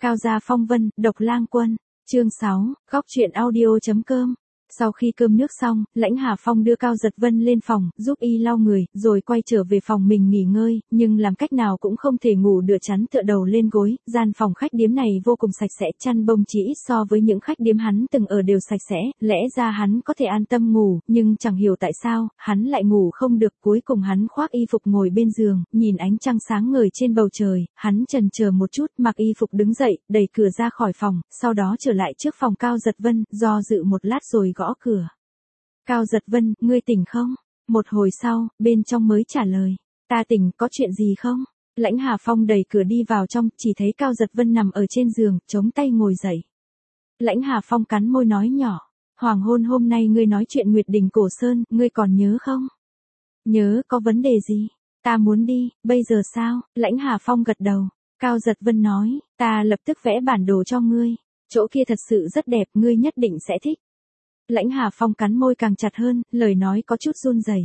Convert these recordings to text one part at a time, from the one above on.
Cao gia phong vân, độc lang quân. Chương 6, góc truyện audio.com. Sau khi cơm nước xong, Lãnh Hà Phong đưa Cao Giật Vân lên phòng, giúp y lau người, rồi quay trở về phòng mình nghỉ ngơi, nhưng làm cách nào cũng không thể ngủ được, chắn tựa đầu lên gối. Gian phòng khách điếm này vô cùng sạch sẽ, chăn bông chỉ ít so với những khách điếm hắn từng ở đều sạch sẽ, lẽ ra hắn có thể an tâm ngủ, nhưng chẳng hiểu tại sao, hắn lại ngủ không được. Cuối cùng hắn khoác y phục ngồi bên giường, nhìn ánh trăng sáng ngời trên bầu trời, hắn chần chờ một chút, mặc y phục đứng dậy, đẩy cửa ra khỏi phòng, sau đó trở lại trước phòng Cao Giật Vân, do dự một lát rồi gõ cửa. Cao Giật Vân, ngươi tỉnh không? Một hồi sau, bên trong mới trả lời. Ta tỉnh, có chuyện gì không? Lãnh Hà Phong đẩy cửa đi vào trong, chỉ thấy Cao Giật Vân nằm ở trên giường, chống tay ngồi dậy. Lãnh Hà Phong cắn môi nói nhỏ. Hoàng hôn hôm nay ngươi nói chuyện Nguyệt Đình Cổ Sơn, ngươi còn nhớ không? Nhớ, có vấn đề gì? Ta muốn đi, bây giờ sao? Lãnh Hà Phong gật đầu. Cao Giật Vân nói, ta lập tức vẽ bản đồ cho ngươi. Chỗ kia thật sự rất đẹp, ngươi nhất định sẽ thích. Lãnh Hà Phong cắn môi càng chặt hơn, lời nói có chút run rẩy.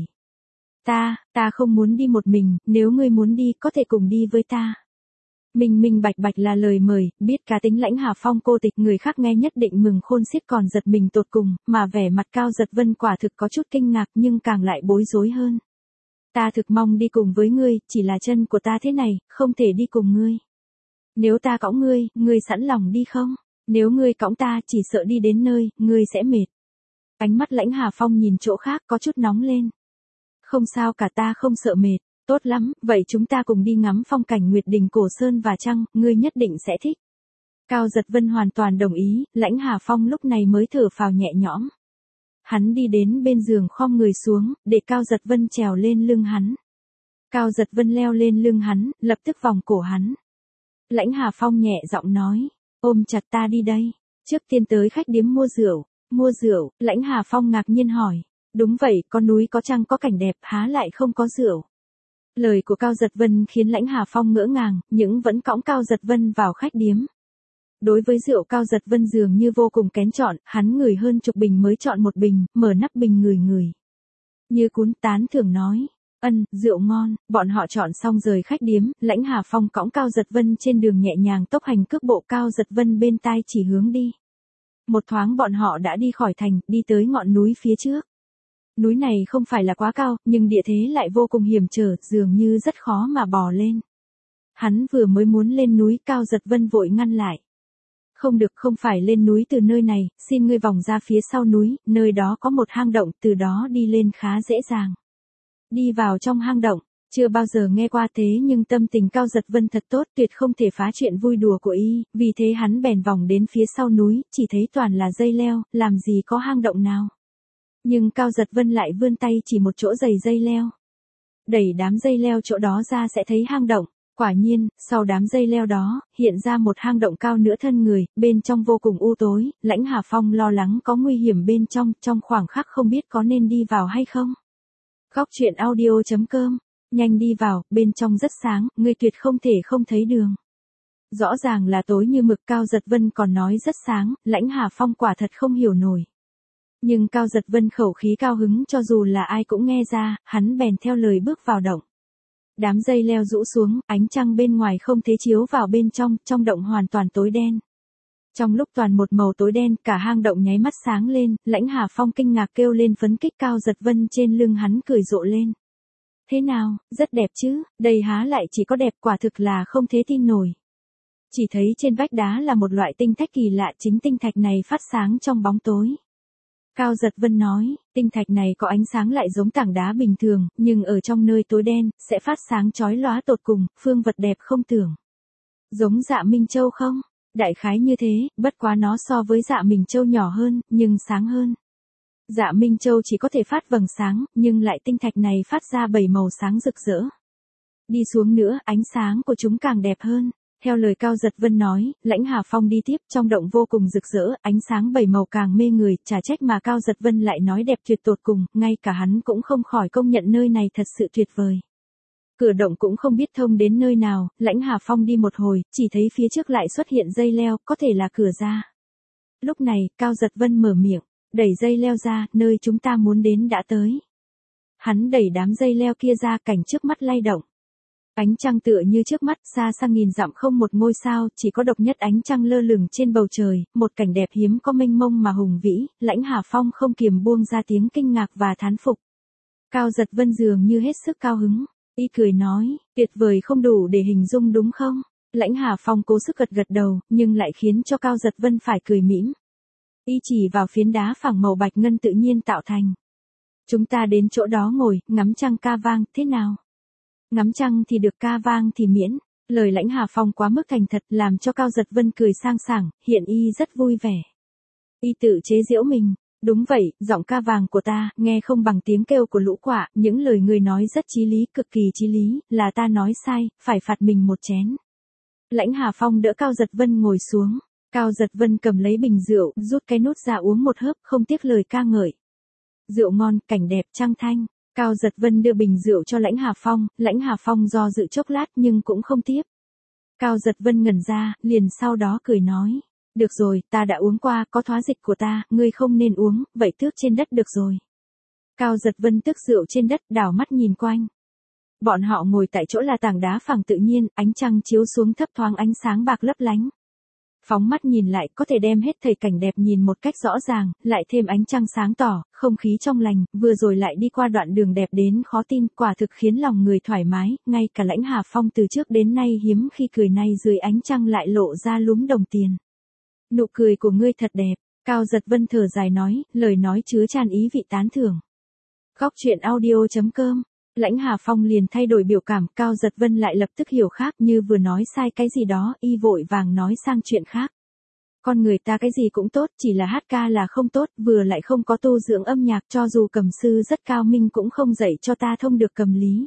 Ta không muốn đi một mình, nếu ngươi muốn đi, có thể cùng đi với ta. Minh bạch bạch là lời mời, biết cá tính Lãnh Hà Phong cô tịch, người khác nghe nhất định mừng khôn xiết còn giật mình tột cùng, mà vẻ mặt Cao Giật Vân quả thực có chút kinh ngạc nhưng càng lại bối rối hơn. Ta thực mong đi cùng với ngươi, chỉ là chân của ta thế này, không thể đi cùng ngươi. Nếu ta cõng ngươi sẵn lòng đi không? Nếu ngươi cõng ta, chỉ sợ đi đến nơi, ngươi sẽ mệt. Ánh mắt Lãnh Hà Phong nhìn chỗ khác có chút nóng lên. Không sao cả, ta không sợ mệt. Tốt lắm, vậy chúng ta cùng đi ngắm phong cảnh Nguyệt Đình Cổ Sơn và trăng, ngươi nhất định sẽ thích. Cao Giật Vân hoàn toàn đồng ý, Lãnh Hà Phong lúc này mới thở phào nhẹ nhõm. Hắn đi đến bên giường khom người xuống, để Cao Giật Vân trèo lên lưng hắn. Cao Giật Vân leo lên lưng hắn, lập tức vòng cổ hắn. Lãnh Hà Phong nhẹ giọng nói, ôm chặt ta đi đây. Trước tiên tới khách điếm mua rượu. Mua rượu, Lãnh Hà Phong ngạc nhiên hỏi. Đúng vậy, có núi có trăng có cảnh đẹp, há lại không có rượu. Lời của Cao Giật Vân khiến Lãnh Hà Phong ngỡ ngàng, nhưng vẫn cõng Cao Giật Vân vào khách điếm. Đối với rượu Cao Giật Vân dường như vô cùng kén chọn, hắn ngửi hơn chục bình mới chọn một bình, mở nắp bình ngửi. Như cuốn tán thưởng nói. Rượu ngon. Bọn họ chọn xong rời khách điếm, Lãnh Hà Phong cõng Cao Giật Vân trên đường nhẹ nhàng tốc hành cước bộ, Cao Giật Vân bên tai chỉ hướng đi. Một thoáng bọn họ đã đi khỏi thành, đi tới ngọn núi phía trước. Núi này không phải là quá cao, nhưng địa thế lại vô cùng hiểm trở, dường như rất khó mà bò lên. Hắn vừa mới muốn lên núi, Cao Giật Vân vội ngăn lại. Không được, không phải lên núi từ nơi này, xin ngươi vòng ra phía sau núi, nơi đó có một hang động, từ đó đi lên khá dễ dàng. Đi vào trong hang động, chưa bao giờ nghe qua thế nhưng tâm tình Cao Giật Vân thật tốt, tuyệt không thể phá chuyện vui đùa của y, vì thế hắn bèn vòng đến phía sau núi, chỉ thấy toàn là dây leo, làm gì có hang động nào. Nhưng Cao Giật Vân lại vươn tay chỉ một chỗ dày dây leo. Đẩy đám dây leo chỗ đó ra sẽ thấy hang động. Quả nhiên, sau đám dây leo đó, hiện ra một hang động cao nửa thân người, bên trong vô cùng u tối, Lãnh Hà Phong lo lắng có nguy hiểm bên trong khoảng khắc không biết có nên đi vào hay không. Góc truyện audio.com. Nhanh đi vào, bên trong rất sáng, ngươi tuyệt không thể không thấy đường. Rõ ràng là tối như mực, Cao Giật Vân còn nói rất sáng, Lãnh Hà Phong quả thật không hiểu nổi. Nhưng Cao Giật Vân khẩu khí cao hứng cho dù là ai cũng nghe ra, hắn bèn theo lời bước vào động. Đám dây leo rũ xuống, ánh trăng bên ngoài không thể chiếu vào bên trong động hoàn toàn tối đen. Trong lúc toàn một màu tối đen, cả hang động nháy mắt sáng lên, Lãnh Hà Phong kinh ngạc kêu lên phấn kích, Cao Giật Vân trên lưng hắn cười rộ lên. Thế nào, rất đẹp chứ, đây há lại chỉ có đẹp, quả thực là không thể tin nổi. Chỉ thấy trên vách đá là một loại tinh thạch kỳ lạ, chính tinh thạch này phát sáng trong bóng tối. Cao Giật Vân nói, tinh thạch này có ánh sáng lại giống tảng đá bình thường, nhưng ở trong nơi tối đen, sẽ phát sáng chói lóa tột cùng, phương vật đẹp không tưởng. Giống Dạ Minh Châu không? Đại khái như thế, bất quá nó so với Dạ Minh Châu nhỏ hơn, nhưng sáng hơn. Dạ Minh Châu chỉ có thể phát vầng sáng, nhưng lại tinh thạch này phát ra 7 màu sáng rực rỡ. Đi xuống nữa, ánh sáng của chúng càng đẹp hơn. Theo lời Cao Giật Vân nói, Lãnh Hà Phong đi tiếp, trong động vô cùng rực rỡ, ánh sáng 7 màu càng mê người, chả trách mà Cao Giật Vân lại nói đẹp tuyệt tột cùng, ngay cả hắn cũng không khỏi công nhận nơi này thật sự tuyệt vời. Cửa động cũng không biết thông đến nơi nào, Lãnh Hà Phong đi một hồi, chỉ thấy phía trước lại xuất hiện dây leo, có thể là cửa ra. Lúc này, Cao Giật Vân mở miệng, đẩy dây leo ra, nơi chúng ta muốn đến đã tới. Hắn đẩy đám dây leo kia ra, cảnh trước mắt lay động. Ánh trăng tựa như trước mắt, xa xa nghìn dặm không một ngôi sao, chỉ có độc nhất ánh trăng lơ lửng trên bầu trời, một cảnh đẹp hiếm có mênh mông mà hùng vĩ, Lãnh Hà Phong không kiềm buông ra tiếng kinh ngạc và thán phục. Cao Giật Vân dường như hết sức cao hứng, y cười nói, tuyệt vời không đủ để hình dung đúng không? Lãnh Hà Phong cố sức gật gật đầu, nhưng lại khiến cho Cao Giật Vân phải cười mỉm. Y chỉ vào phiến đá phẳng màu bạch ngân tự nhiên tạo thành. Chúng ta đến chỗ đó ngồi, ngắm trăng ca vang, thế nào? Ngắm trăng thì được, ca vang thì miễn. Lời Lãnh Hà Phong quá mức thành thật làm cho Cao Giật Vân cười sang sảng, hiện y rất vui vẻ. Y tự chế giễu mình. Đúng vậy, giọng ca vàng của ta, nghe không bằng tiếng kêu của lũ quạ, những lời ngươi nói rất chí lý, cực kỳ chí lý, là ta nói sai, phải phạt mình một chén. Lãnh Hà Phong đỡ Cao Giật Vân ngồi xuống. Cao Giật Vân cầm lấy bình rượu, rút cái nút ra uống một hớp, không tiếc lời ca ngợi. Rượu ngon, cảnh đẹp, trăng thanh. Cao Giật Vân đưa bình rượu cho Lãnh Hà Phong do dự chốc lát nhưng cũng không tiếp. Cao Giật Vân ngẩn ra, liền sau đó cười nói. Được rồi, ta đã uống qua, có thoá dịch của ta, ngươi không nên uống, vậy tước trên đất được rồi. Cao Giật Vân tước rượu trên đất, đảo mắt nhìn quanh. Bọn họ ngồi tại chỗ là tảng đá phẳng tự nhiên, ánh trăng chiếu xuống thấp thoáng ánh sáng bạc lấp lánh. Phóng mắt nhìn lại có thể đem hết thảy cảnh đẹp nhìn một cách rõ ràng, lại thêm ánh trăng sáng tỏ, không khí trong lành, vừa rồi lại đi qua đoạn đường đẹp đến khó tin, quả thực khiến lòng người thoải mái, ngay cả Lãnh Hà Phong từ trước đến nay hiếm khi cười này dưới ánh trăng lại lộ ra lúm đồng tiền. Nụ cười của ngươi thật đẹp, Cao Giật Vân thở dài nói, lời nói chứa tràn ý vị tán thưởng. Góc truyện audio.com. Lãnh Hà Phong liền thay đổi biểu cảm, Cao Giật Vân lại lập tức hiểu khác như vừa nói sai cái gì đó, y vội vàng nói sang chuyện khác. Con người ta cái gì cũng tốt, chỉ là hát ca là không tốt, vừa lại không có tu dưỡng âm nhạc, cho dù cầm sư rất cao minh cũng không dạy cho ta thông được cầm lý.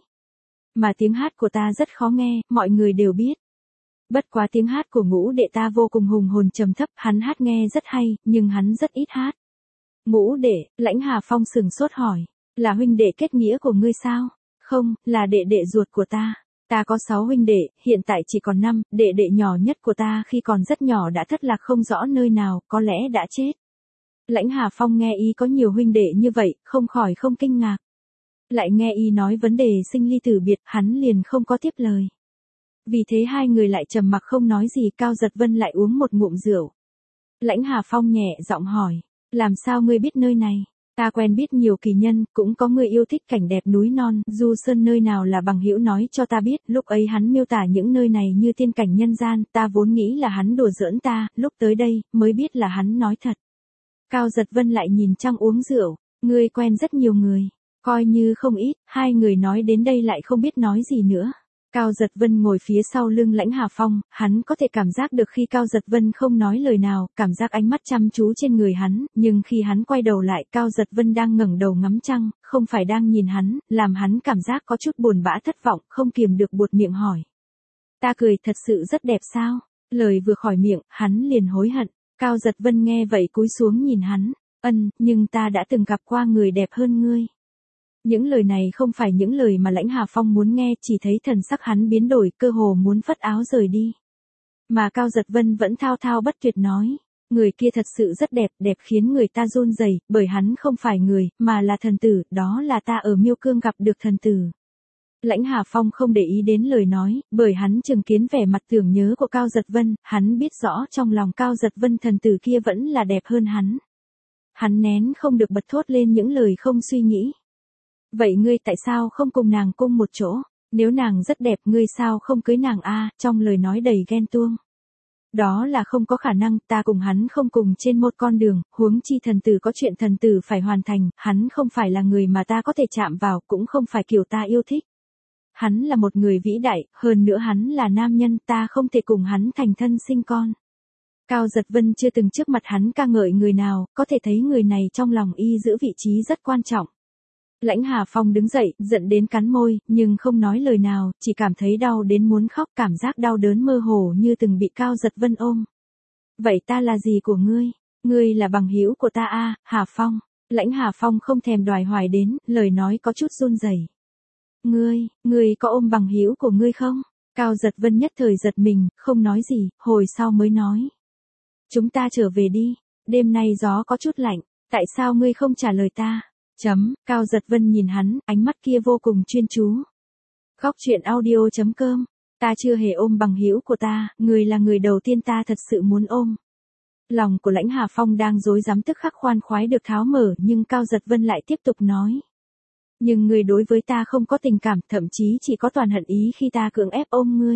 Mà tiếng hát của ta rất khó nghe, mọi người đều biết. Bất quá tiếng hát của Ngũ đệ ta vô cùng hùng hồn trầm thấp, hắn hát nghe rất hay, nhưng hắn rất ít hát. Ngũ đệ, Lãnh Hà Phong sừng sốt hỏi, là huynh đệ kết nghĩa của ngươi sao? Không, là đệ đệ ruột của ta. Ta có 6 huynh đệ, hiện tại chỉ còn 5, đệ đệ nhỏ nhất của ta khi còn rất nhỏ đã thất lạc không rõ nơi nào, có lẽ đã chết. Lãnh Hà Phong nghe y có nhiều huynh đệ như vậy, không khỏi không kinh ngạc. Lại nghe y nói vấn đề sinh ly tử biệt, hắn liền không có tiếp lời. Vì thế hai người lại trầm mặc không nói gì, Cao Giật Vân lại uống một ngụm rượu. Lãnh Hà Phong nhẹ giọng hỏi, làm sao ngươi biết nơi này? Ta quen biết nhiều kỳ nhân, cũng có người yêu thích cảnh đẹp núi non, du sơn nơi nào là bằng hữu nói cho ta biết, lúc ấy hắn miêu tả những nơi này như tiên cảnh nhân gian, ta vốn nghĩ là hắn đùa giỡn ta, lúc tới đây, mới biết là hắn nói thật. Cao Giật Vân lại nhìn trăng uống rượu, ngươi quen rất nhiều người, coi như không ít, hai người nói đến đây lại không biết nói gì nữa. Cao Giật Vân ngồi phía sau lưng Lãnh Hà Phong, hắn có thể cảm giác được khi Cao Giật Vân không nói lời nào, cảm giác ánh mắt chăm chú trên người hắn, nhưng khi hắn quay đầu lại, Cao Giật Vân đang ngẩng đầu ngắm trăng, không phải đang nhìn hắn, làm hắn cảm giác có chút buồn bã thất vọng, không kiềm được buột miệng hỏi. Ta cười thật sự rất đẹp sao? Lời vừa khỏi miệng, hắn liền hối hận. Cao Giật Vân nghe vậy cúi xuống nhìn hắn, nhưng ta đã từng gặp qua người đẹp hơn ngươi. Những lời này không phải những lời mà Lãnh Hà Phong muốn nghe, chỉ thấy thần sắc hắn biến đổi, cơ hồ muốn phất áo rời đi. Mà Cao Giật Vân vẫn thao thao bất tuyệt nói, người kia thật sự rất đẹp, đẹp khiến người ta run rẩy, bởi hắn không phải người, mà là thần tử, đó là ta ở Miêu Cương gặp được thần tử. Lãnh Hà Phong không để ý đến lời nói, bởi hắn chứng kiến vẻ mặt tưởng nhớ của Cao Giật Vân, hắn biết rõ trong lòng Cao Giật Vân thần tử kia vẫn là đẹp hơn hắn. Hắn nén không được bật thốt lên những lời không suy nghĩ. Vậy ngươi tại sao không cùng nàng cùng một chỗ? Nếu nàng rất đẹp ngươi sao không cưới nàng a? Trong lời nói đầy ghen tuông. Đó là không có khả năng, ta cùng hắn không cùng trên một con đường, huống chi thần tử có chuyện thần tử phải hoàn thành, hắn không phải là người mà ta có thể chạm vào, cũng không phải kiểu ta yêu thích. Hắn là một người vĩ đại, hơn nữa hắn là nam nhân, ta không thể cùng hắn thành thân sinh con. Cao Giật Vân chưa từng trước mặt hắn ca ngợi người nào, có thể thấy người này trong lòng y giữ vị trí rất quan trọng. Lãnh Hà Phong đứng dậy, giận đến cắn môi, nhưng không nói lời nào, chỉ cảm thấy đau đến muốn khóc, cảm giác đau đớn mơ hồ như từng bị Cao Giật Vân ôm. Vậy ta là gì của ngươi? Ngươi là bằng hữu của ta a, Hà Phong. Lãnh Hà Phong không thèm đoài hoài đến, lời nói có chút run rẩy. Ngươi có ôm bằng hữu của ngươi không? Cao Giật Vân nhất thời giật mình, không nói gì, hồi sau mới nói. Chúng ta trở về đi, đêm nay gió có chút lạnh, tại sao ngươi không trả lời ta? Cao Giật Vân nhìn hắn, ánh mắt kia vô cùng chuyên chú. Góc truyện audio.com. Ta chưa hề ôm bằng hữu của ta, người là người đầu tiên ta thật sự muốn ôm. Lòng của Lãnh Hà Phong đang rối rắm tức khắc khoan khoái được tháo mở, nhưng Cao Giật Vân lại tiếp tục nói. Nhưng ngươi đối với ta không có tình cảm, thậm chí chỉ có toàn hận ý khi ta cưỡng ép ôm ngươi.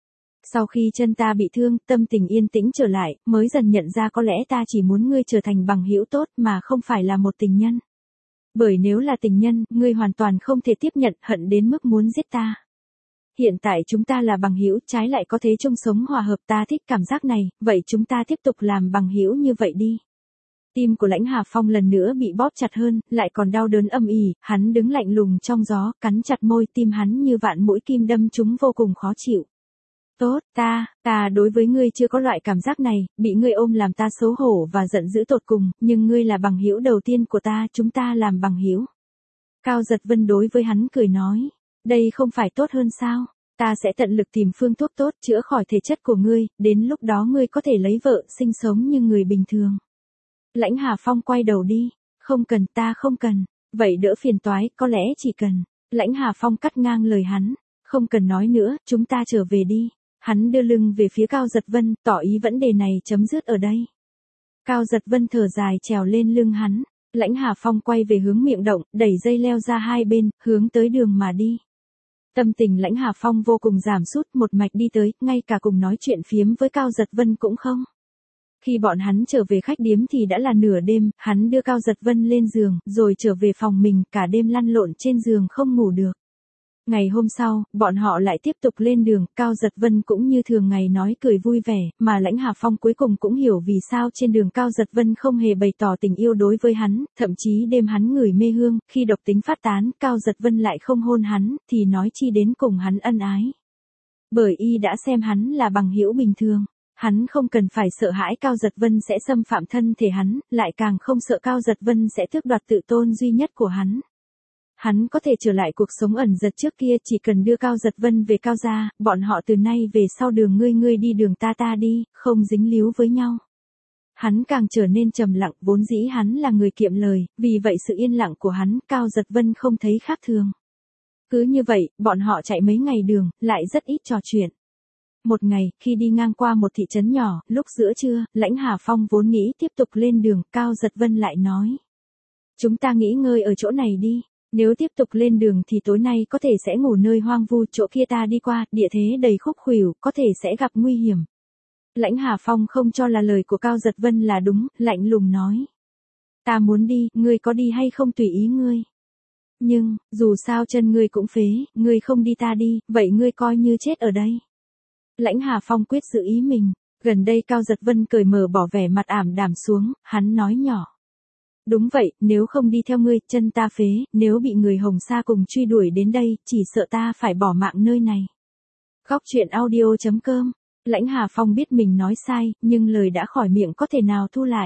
Sau khi chân ta bị thương, tâm tình yên tĩnh trở lại, mới dần nhận ra có lẽ ta chỉ muốn ngươi trở thành bằng hữu tốt mà không phải là một tình nhân. Bởi nếu là tình nhân, ngươi hoàn toàn không thể tiếp nhận, hận đến mức muốn giết ta. Hiện tại chúng ta là bằng hữu, trái lại có thế chung sống hòa hợp, ta thích cảm giác này, vậy chúng ta tiếp tục làm bằng hữu như vậy đi. Tim của Lãnh Hà Phong lần nữa bị bóp chặt hơn, lại còn đau đớn âm ỉ, hắn đứng lạnh lùng trong gió, cắn chặt môi, tim hắn như vạn mũi kim đâm trúng vô cùng khó chịu. Tốt, ta đối với ngươi chưa có loại cảm giác này, bị ngươi ôm làm ta xấu hổ và giận dữ tột cùng, nhưng ngươi là bằng hữu đầu tiên của ta, chúng ta làm bằng hữu. Cao Giật Vân đối với hắn cười nói, đây không phải tốt hơn sao? Ta sẽ tận lực tìm phương thuốc tốt chữa khỏi thể chất của ngươi, đến lúc đó ngươi có thể lấy vợ, sinh sống như người bình thường. Lãnh Hà Phong quay đầu đi, không cần, ta không cần, vậy đỡ phiền toái, có lẽ chỉ cần. Lãnh Hà Phong cắt ngang lời hắn, không cần nói nữa, chúng ta trở về đi. Hắn đưa lưng về phía Cao Giật Vân, tỏ ý vấn đề này chấm dứt ở đây. Cao Giật Vân thở dài trèo lên lưng hắn, Lãnh Hà Phong quay về hướng miệng động, đẩy dây leo ra hai bên, hướng tới đường mà đi. Tâm tình Lãnh Hà Phong vô cùng giảm sút, một mạch đi tới, ngay cả cùng nói chuyện phiếm với Cao Giật Vân cũng không. Khi bọn hắn trở về khách điếm thì đã là nửa đêm, hắn đưa Cao Giật Vân lên giường, rồi trở về phòng mình, cả đêm lăn lộn trên giường không ngủ được. Ngày hôm sau, bọn họ lại tiếp tục lên đường, Cao Giật Vân cũng như thường ngày nói cười vui vẻ, mà Lãnh Hà Phong cuối cùng cũng hiểu vì sao trên đường Cao Giật Vân không hề bày tỏ tình yêu đối với hắn, thậm chí đêm hắn ngửi mê hương, khi độc tính phát tán, Cao Giật Vân lại không hôn hắn, thì nói chi đến cùng hắn ân ái. Bởi y đã xem hắn là bằng hữu bình thường. Hắn không cần phải sợ hãi Cao Giật Vân sẽ xâm phạm thân thể hắn, lại càng không sợ Cao Giật Vân sẽ tước đoạt tự tôn duy nhất của hắn. Hắn có thể trở lại cuộc sống ẩn dật trước kia, chỉ cần đưa Cao Giật Vân về Cao gia, bọn họ từ nay về sau đường ngươi đi đường ta đi, không dính líu với nhau. Hắn càng trở nên trầm lặng, vốn dĩ hắn là người kiệm lời, vì vậy sự yên lặng của hắn, Cao Giật Vân không thấy khác thường. Cứ như vậy, bọn họ chạy mấy ngày đường, lại rất ít trò chuyện. Một ngày, khi đi ngang qua một thị trấn nhỏ, lúc giữa trưa, Lãnh Hà Phong vốn nghĩ tiếp tục lên đường, Cao Giật Vân lại nói. Chúng ta nghỉ ngơi ở chỗ này đi, nếu tiếp tục lên đường thì tối nay có thể sẽ ngủ nơi hoang vu, chỗ kia ta đi qua, địa thế đầy khúc khuỷu, có thể sẽ gặp nguy hiểm. Lãnh Hà Phong không cho là lời của Cao Giật Vân là đúng, lạnh lùng nói. Ta muốn đi, ngươi có đi hay không tùy ý ngươi. Nhưng, dù sao chân ngươi cũng phế, ngươi không đi ta đi, vậy ngươi coi như chết ở đây. Lãnh Hà Phong quyết giữ ý mình, gần đây Cao Giật Vân cởi mở bỏ vẻ mặt ảm đạm xuống, hắn nói nhỏ. Đúng vậy, nếu không đi theo ngươi, chân ta phế, nếu bị người Hồng Sa cùng truy đuổi đến đây, chỉ sợ ta phải bỏ mạng nơi này. Góc truyện audio.com. Lãnh Hà Phong biết mình nói sai, nhưng lời đã khỏi miệng có thể nào thu lại.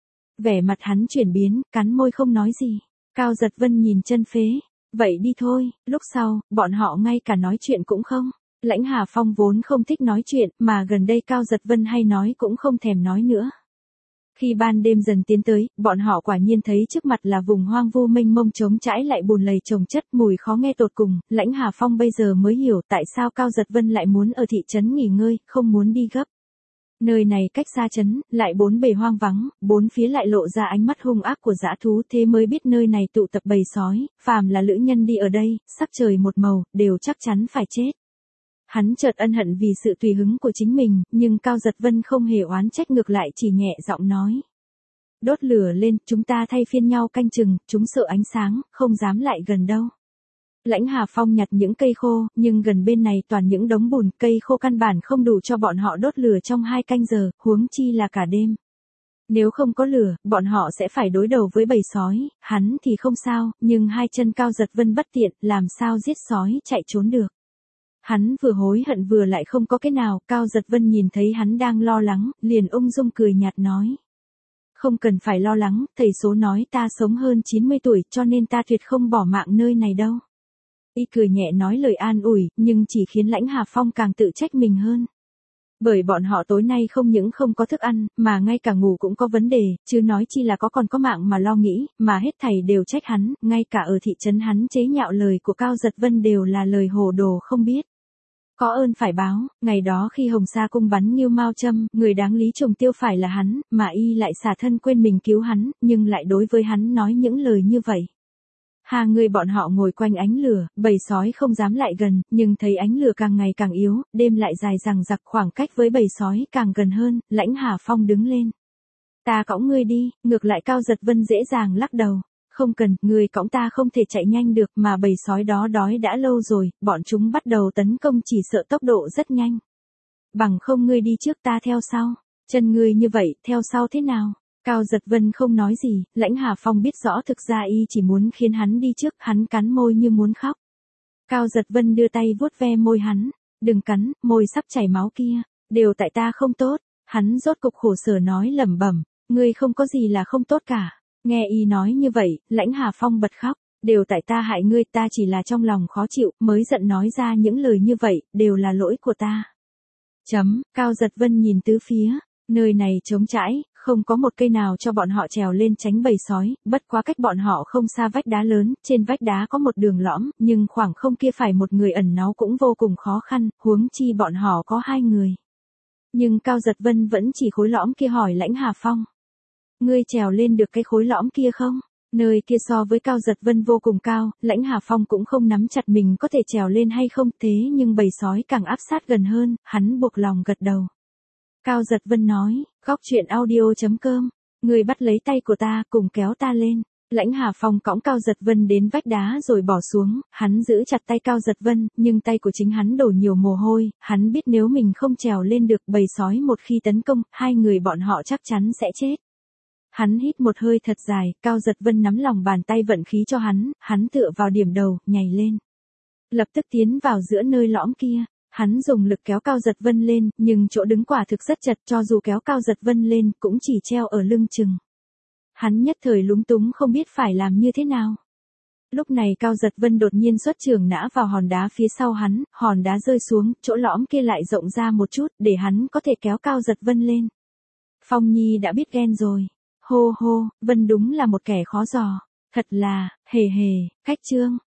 Vẻ mặt hắn chuyển biến, cắn môi không nói gì. Cao Giật Vân nhìn chân phế. Vậy đi thôi, lúc sau, bọn họ ngay cả nói chuyện cũng không. Lãnh Hà Phong vốn không thích nói chuyện, mà gần đây Cao Giật Vân hay nói cũng không thèm nói nữa. Khi ban đêm dần tiến tới, bọn họ quả nhiên thấy trước mặt là vùng hoang vu mênh mông trống trải lại bùn lầy chồng chất, mùi khó nghe tột cùng. Lãnh Hà Phong bây giờ mới hiểu tại sao Cao Giật Vân lại muốn ở thị trấn nghỉ ngơi, không muốn đi gấp. Nơi này cách xa trấn, lại bốn bề hoang vắng, bốn phía lại lộ ra ánh mắt hung ác của dã thú, thế mới biết nơi này tụ tập bầy sói, phàm là lữ nhân đi ở đây, sắc trời một màu, đều chắc chắn phải chết. Hắn chợt ân hận vì sự tùy hứng của chính mình, nhưng Cao Giật Vân không hề oán trách, ngược lại chỉ nhẹ giọng nói. Đốt lửa lên, chúng ta thay phiên nhau canh chừng, chúng sợ ánh sáng, không dám lại gần đâu. Lãnh Hà Phong nhặt những cây khô, nhưng gần bên này toàn những đống bùn, cây khô căn bản không đủ cho bọn họ đốt lửa trong 2 canh giờ, huống chi là cả đêm. Nếu không có lửa, bọn họ sẽ phải đối đầu với bầy sói, hắn thì không sao, nhưng hai chân Cao Giật Vân bất tiện, làm sao giết sói chạy trốn được. Hắn vừa hối hận vừa lại không có cái nào, Cao Giật Vân nhìn thấy hắn đang lo lắng, liền ung dung cười nhạt nói. Không cần phải lo lắng, thầy số nói ta sống hơn 90 tuổi cho nên ta tuyệt không bỏ mạng nơi này đâu. Y cười nhẹ nói lời an ủi, nhưng chỉ khiến Lãnh Hà Phong càng tự trách mình hơn. Bởi bọn họ tối nay không những không có thức ăn, mà ngay cả ngủ cũng có vấn đề, chứ nói chi là còn có mạng mà lo nghĩ, mà hết thảy đều trách hắn, ngay cả ở thị trấn hắn chế nhạo lời của Cao Giật Vân đều là lời hồ đồ không biết. Có ơn phải báo, ngày đó khi Hồng Sa cung bắn Ngưu Mao Châm, người đáng lý trùng tiêu phải là hắn, mà y lại xả thân quên mình cứu hắn, nhưng lại đối với hắn nói những lời như vậy. Hai người bọn họ ngồi quanh ánh lửa, bầy sói không dám lại gần, nhưng thấy ánh lửa càng ngày càng yếu, đêm lại dài dằng dặc, khoảng cách với bầy sói càng gần hơn, Lãnh Hà Phong đứng lên. Ta cõng ngươi đi, ngược lại Cao Giật Vân dễ dàng lắc đầu. Không cần, ngươi cõng ta không thể chạy nhanh được, mà bầy sói đó đói đã lâu rồi, bọn chúng bắt đầu tấn công chỉ sợ tốc độ rất nhanh. Bằng không ngươi đi trước ta theo sau, chân ngươi như vậy, theo sau thế nào? Cao Giật Vân không nói gì, Lãnh Hà Phong biết rõ thực ra y chỉ muốn khiến hắn đi trước, hắn cắn môi như muốn khóc. Cao Giật Vân đưa tay vuốt ve môi hắn, đừng cắn, môi sắp chảy máu kia, đều tại ta không tốt, hắn rốt cục khổ sở nói lẩm bẩm, ngươi không có gì là không tốt cả. Nghe y nói như vậy, Lãnh Hà Phong bật khóc, đều tại ta hại ngươi, ta chỉ là trong lòng khó chịu, mới giận nói ra những lời như vậy, đều là lỗi của ta. Cao Giật Vân nhìn tứ phía, nơi này trống trải, không có một cây nào cho bọn họ trèo lên tránh bầy sói, bất quá cách bọn họ không xa vách đá lớn, trên vách đá có một đường lõm, nhưng khoảng không kia phải một người ẩn náu cũng vô cùng khó khăn, huống chi bọn họ có hai người. Nhưng Cao Giật Vân vẫn chỉ khối lõm kia hỏi Lãnh Hà Phong. Ngươi trèo lên được cái khối lõm kia không? Nơi kia so với Cao Giật Vân vô cùng cao, Lãnh Hà Phong cũng không nắm chặt mình có thể trèo lên hay không, thế nhưng bầy sói càng áp sát gần hơn, hắn buộc lòng gật đầu. Cao Giật Vân nói, góc truyện audio.com, người bắt lấy tay của ta, cùng kéo ta lên. Lãnh Hà Phong cõng Cao Giật Vân đến vách đá rồi bỏ xuống, hắn giữ chặt tay Cao Giật Vân, nhưng tay của chính hắn đổ nhiều mồ hôi, hắn biết nếu mình không trèo lên được bầy sói một khi tấn công, hai người bọn họ chắc chắn sẽ chết. Hắn hít một hơi thật dài, Cao Giật Vân nắm lòng bàn tay vận khí cho hắn tựa vào điểm đầu, nhảy lên. Lập tức tiến vào giữa nơi lõm kia. Hắn dùng lực kéo Cao Giật Vân lên, nhưng chỗ đứng quả thực rất chật, cho dù kéo Cao Giật Vân lên, cũng chỉ treo ở lưng chừng. Hắn nhất thời lúng túng không biết phải làm như thế nào. Lúc này Cao Giật Vân đột nhiên xuất trường nã vào hòn đá phía sau hắn, hòn đá rơi xuống, chỗ lõm kia lại rộng ra một chút, để hắn có thể kéo Cao Giật Vân lên. Phong Nhi đã biết ghen rồi. Hô hô, Vân đúng là một kẻ khó dò. Thật là, hề hề, cách chương.